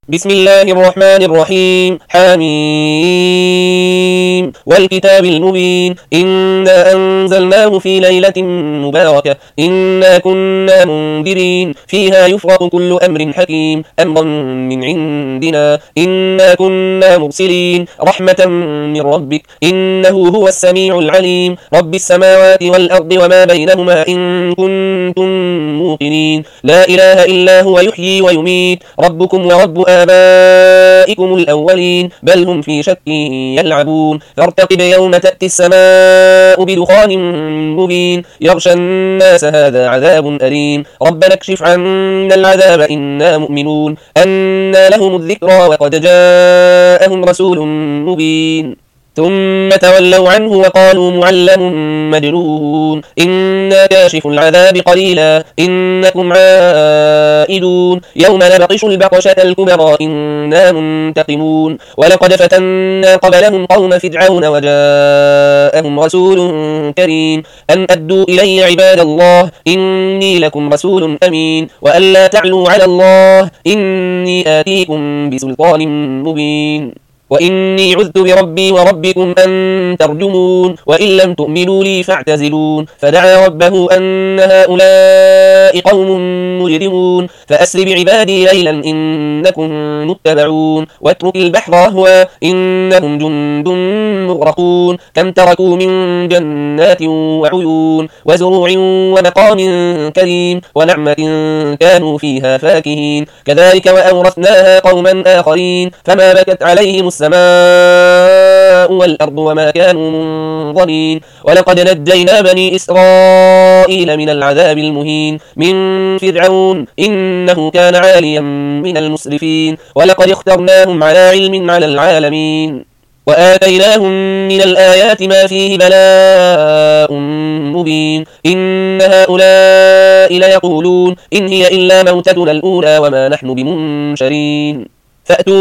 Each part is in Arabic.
بسم الله الرحمن الرحيم حميم والكتاب المبين إنا أنزلناه في ليلة مباركة إنا كنا منذرين فيها يفرق كل أمر حكيم أمرا من عندنا إنا كنا مرسلين رحمة من ربك إنه هو السميع العليم رب السماوات والأرض وما بينهما إن كنتم موقنين لا إله إلا هو يحيي ويميت ربكم ورب آبائكم الأولين بل هم في شك يلعبون فارتقب يوم تأتي السماء بدخان مبين يغشى الناس هذا عذاب أليم ربنا اكشف عنا العذاب إنا مؤمنون أنى لهم الذكرى وقد جاءهم رسول مبين ثم تولوا عنه وقالوا معلم مجنون إنا كاشف العذاب قليلا إنكم عائدون يوم نبطش البطشة الكبرى إنا منتقمون ولقد فتنا قبلهم قوم فرعون وجاءهم رسول كريم أن أدوا إلي عباد الله إني لكم رسول أمين وأن لا تعلوا على الله إني آتيكم بسلطان مبين وإني عذت بربي وربكم أن ترجمون وإن لم تؤمنوا لي فاعتزلون فدعا ربه أن هؤلاء قوم مجرمون فأسر بعبادي ليلا إنكم متبعون واترك البحر رهوا إنهم جند مغرقون كم تركوا من جنات وعيون وزروع ومقام كريم ونعمة كانوا فيها فاكهين كذلك وأورثناها قوما آخرين فما بكت عليهم السماء والأرض وما كانوا منظرين ولقد نجينا بني إسرائيل من العذاب المهين من فرعون إنه كان عاليا من المسرفين ولقد اخترناهم على علم على العالمين وآتيناهم من الآيات ما فيه بلاء مبين إن هؤلاء ليقولون إن هي إلا موتتنا الأولى وما نحن بمنشرين فأتوا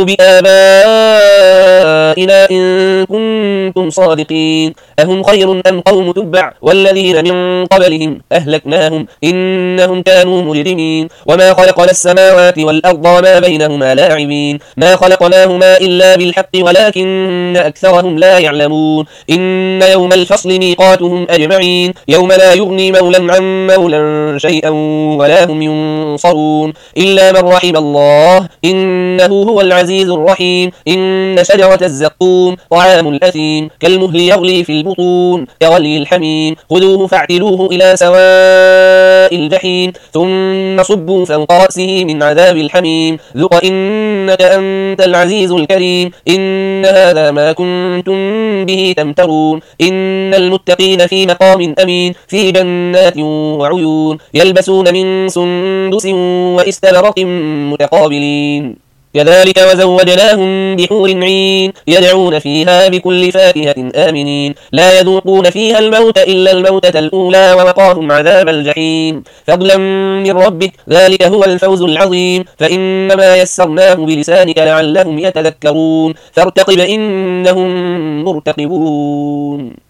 بآبائنا إن كنتم صادقين أهم خير أم قوم تبع والذين من قبلهم أهلكناهم إنهم كانوا مجرمين وما خلقنا السماوات والأرض وما بينهما لاعبين ما خلقناهما إلا بالحق ولكن أكثرهم لا يعلمون إن يوم الفصل ميقاتهم أجمعين يوم لا يغني مولا عن مولا شيئا ولا هم ينصرون إلا من رحم الله إنه هو العزيز الرحيم إن شجرة الزقوم طعام الأثيم كالمهل يغلي في البطون كغلي الحميم خذوه فاعتلوه إلى سواء الجحيم ثم صبوا فوق رأسه من عذاب الحميم ذق إنك أنت العزيز الكريم إن هذا ما كنتم به تمترون إن المتقين في مقام أمين في جنات وعيون يلبسون من سندس واستبرق متقابلين كذلك وزوجناهم بحور عين يدعون فيها بكل فاكهة آمنين لا يذوقون فيها الموت إلا الموتة الأولى ووقاهم عذاب الجحيم فضلا من ربك ذلك هو الفوز العظيم فإنما يسرناه بلسانك لعلهم يتذكرون فارتقب إنهم مرتقبون